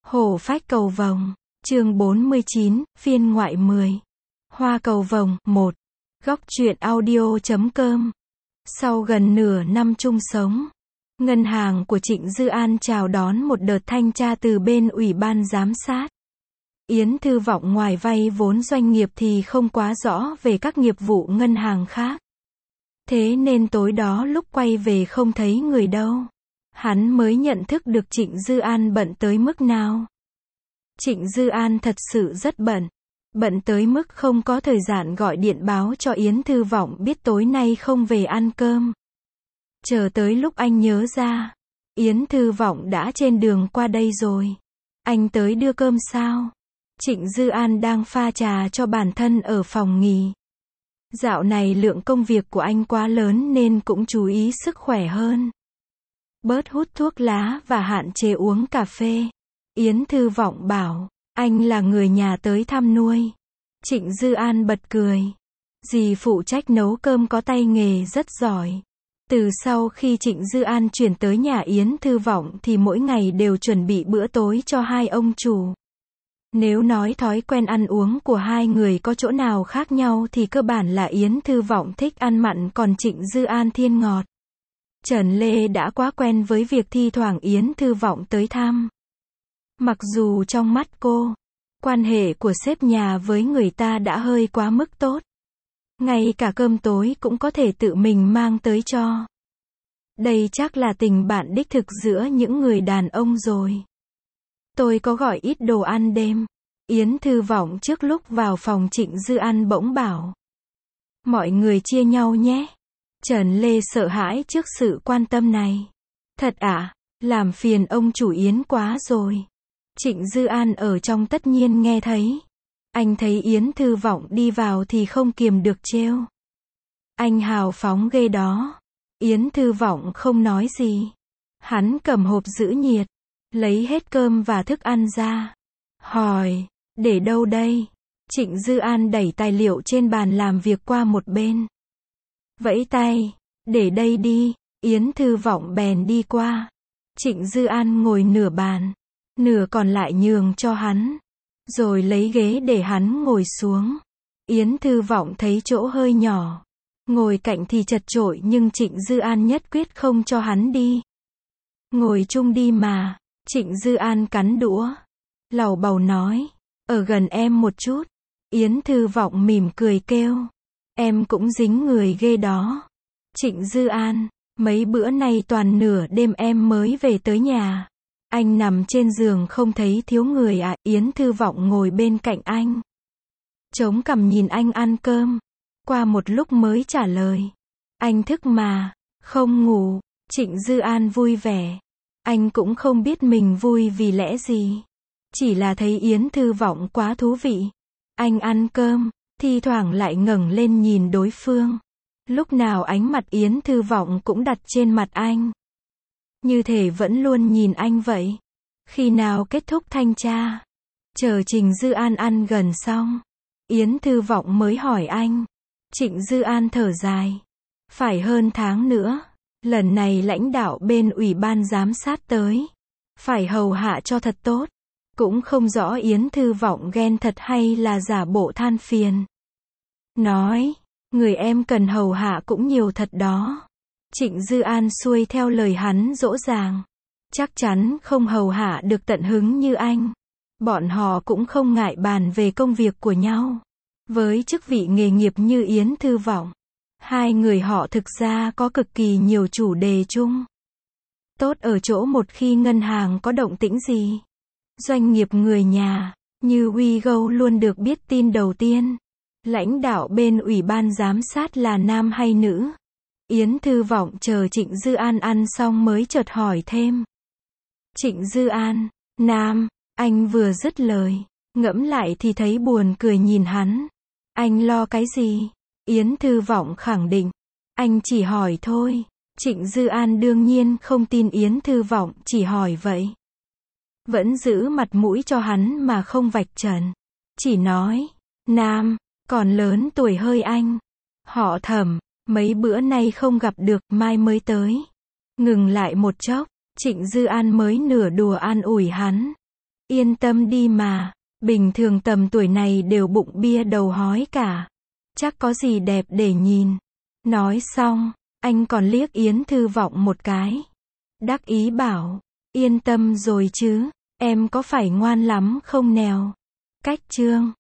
Hổ phách cầu vồng, chương 49, phiên ngoại 10. Hoa cầu vồng, 1. Góc truyện audio.com. Sau gần nửa năm chung sống, ngân hàng của Trịnh Dư An chào đón một đợt thanh tra từ bên Ủy ban giám sát. Yến Thư Vọng ngoài vay vốn doanh nghiệp thì không quá rõ về các nghiệp vụ ngân hàng khác. Thế nên tối đó lúc quay về không thấy người đâu. Hắn mới nhận thức được Trịnh Dư An bận tới mức nào. Trịnh Dư An thật sự rất bận. Bận tới mức không có thời gian gọi điện báo cho Yến Thư Vọng biết tối nay không về ăn cơm. Chờ tới lúc anh nhớ ra, Yến Thư Vọng đã trên đường qua đây rồi. Anh tới đưa cơm sao? Trịnh Dư An đang pha trà cho bản thân ở phòng nghỉ. Dạo này lượng công việc của anh quá lớn nên cũng chú ý sức khỏe hơn. Bớt hút thuốc lá và hạn chế uống cà phê. Yến Thư Vọng bảo, anh là người nhà tới thăm nuôi. Trịnh Dư An bật cười. Dì phụ trách nấu cơm có tay nghề rất giỏi. Từ sau khi Trịnh Dư An chuyển tới nhà Yến Thư Vọng thì mỗi ngày đều chuẩn bị bữa tối cho hai ông chủ. Nếu nói thói quen ăn uống của hai người có chỗ nào khác nhau thì cơ bản là Yến Thư Vọng thích ăn mặn còn Trịnh Dư An thiên ngọt. Trần Lê đã quá quen với việc thi thoảng Yến Thư Vọng tới thăm. Mặc dù trong mắt cô, quan hệ của sếp nhà với người ta đã hơi quá mức tốt. Ngay cả cơm tối cũng có thể tự mình mang tới cho. Đây chắc là tình bạn đích thực giữa những người đàn ông rồi. Tôi có gọi ít đồ ăn đêm. Yến Thư Vọng trước lúc vào phòng Trịnh Dư An bỗng bảo. Mọi người chia nhau nhé. Trần Lê sợ hãi trước sự quan tâm này. Thật ạ, làm phiền ông chủ Yến quá rồi. Trịnh Dư An ở trong tất nhiên nghe thấy. Anh thấy Yến Thư Vọng đi vào thì không kiềm được trêu. Anh hào phóng ghê đó. Yến Thư Vọng không nói gì. Hắn cầm hộp giữ nhiệt, lấy hết cơm và thức ăn ra. Hỏi, để đâu đây? Trịnh Dư An đẩy tài liệu trên bàn làm việc qua một bên. Vẫy tay, để đây đi. Yến Thư Vọng bèn đi qua. Trịnh Dư An ngồi nửa bàn, nửa còn lại nhường cho hắn. Rồi lấy ghế để hắn ngồi xuống. Yến Thư Vọng thấy chỗ hơi nhỏ. Ngồi cạnh thì chật chội nhưng Trịnh Dư An nhất quyết không cho hắn đi. Ngồi chung đi mà. Trịnh Dư An cắn đũa. Lầu bầu nói. Ở gần em một chút. Yến Thư Vọng mỉm cười kêu. Em cũng dính người ghê đó. Trịnh Dư An. Mấy bữa nay toàn nửa đêm em mới về tới nhà. Anh nằm trên giường không thấy thiếu người à? Yến Thư Vọng ngồi bên cạnh anh. Chống cằm nhìn anh ăn cơm. Qua một lúc mới trả lời. Anh thức mà. Không ngủ. Trịnh Dư An vui vẻ. Anh cũng không biết mình vui vì lẽ gì. Chỉ là thấy Yến Thư Vọng quá thú vị. Anh ăn cơm, thi thoảng lại ngẩng lên nhìn đối phương. Lúc nào ánh mặt Yến Thư Vọng cũng đặt trên mặt anh. Như thể vẫn luôn nhìn anh vậy. Khi nào kết thúc thanh tra? Chờ Trịnh Dư An ăn gần xong, Yến Thư Vọng mới hỏi anh. Trịnh Dư An thở dài. Phải hơn tháng nữa. Lần này lãnh đạo bên Ủy ban giám sát tới. Phải hầu hạ cho thật tốt. Cũng không rõ Yến Thư Vọng ghen thật hay là giả bộ than phiền. Nói, người em cần hầu hạ cũng nhiều thật đó. Trịnh Dư An xuôi theo lời hắn dỗ dàng. Chắc chắn không hầu hạ được tận hứng như anh. Bọn họ cũng không ngại bàn về công việc của nhau. Với chức vị nghề nghiệp như Yến Thư Vọng, hai người họ thực ra có cực kỳ nhiều chủ đề chung. Tốt ở chỗ một khi ngân hàng có động tĩnh gì, doanh nghiệp người nhà, như WeGo luôn được biết tin đầu tiên. Lãnh đạo bên Ủy ban giám sát là nam hay nữ? Yến Thư Vọng chờ Trịnh Dư An ăn xong mới chợt hỏi thêm. Trịnh Dư An, nam, anh vừa dứt lời, ngẫm lại thì thấy buồn cười nhìn hắn. Anh lo cái gì? Yến Thư Vọng khẳng định. Anh chỉ hỏi thôi. Trịnh Dư An đương nhiên không tin Yến Thư Vọng chỉ hỏi vậy. Vẫn giữ mặt mũi cho hắn mà không vạch trần. Chỉ nói, nam, còn lớn tuổi hơi anh. Họ Thẩm, mấy bữa nay không gặp được, mai mới tới. Ngừng lại một chốc, Trịnh Dư An mới nửa đùa an ủi hắn. Yên tâm đi mà, bình thường tầm tuổi này đều bụng bia đầu hói cả. Chắc có gì đẹp để nhìn. Nói xong, anh còn liếc Yến Thư Vọng một cái. Đắc ý bảo, yên tâm rồi chứ, em có phải ngoan lắm không nèo. Cách chương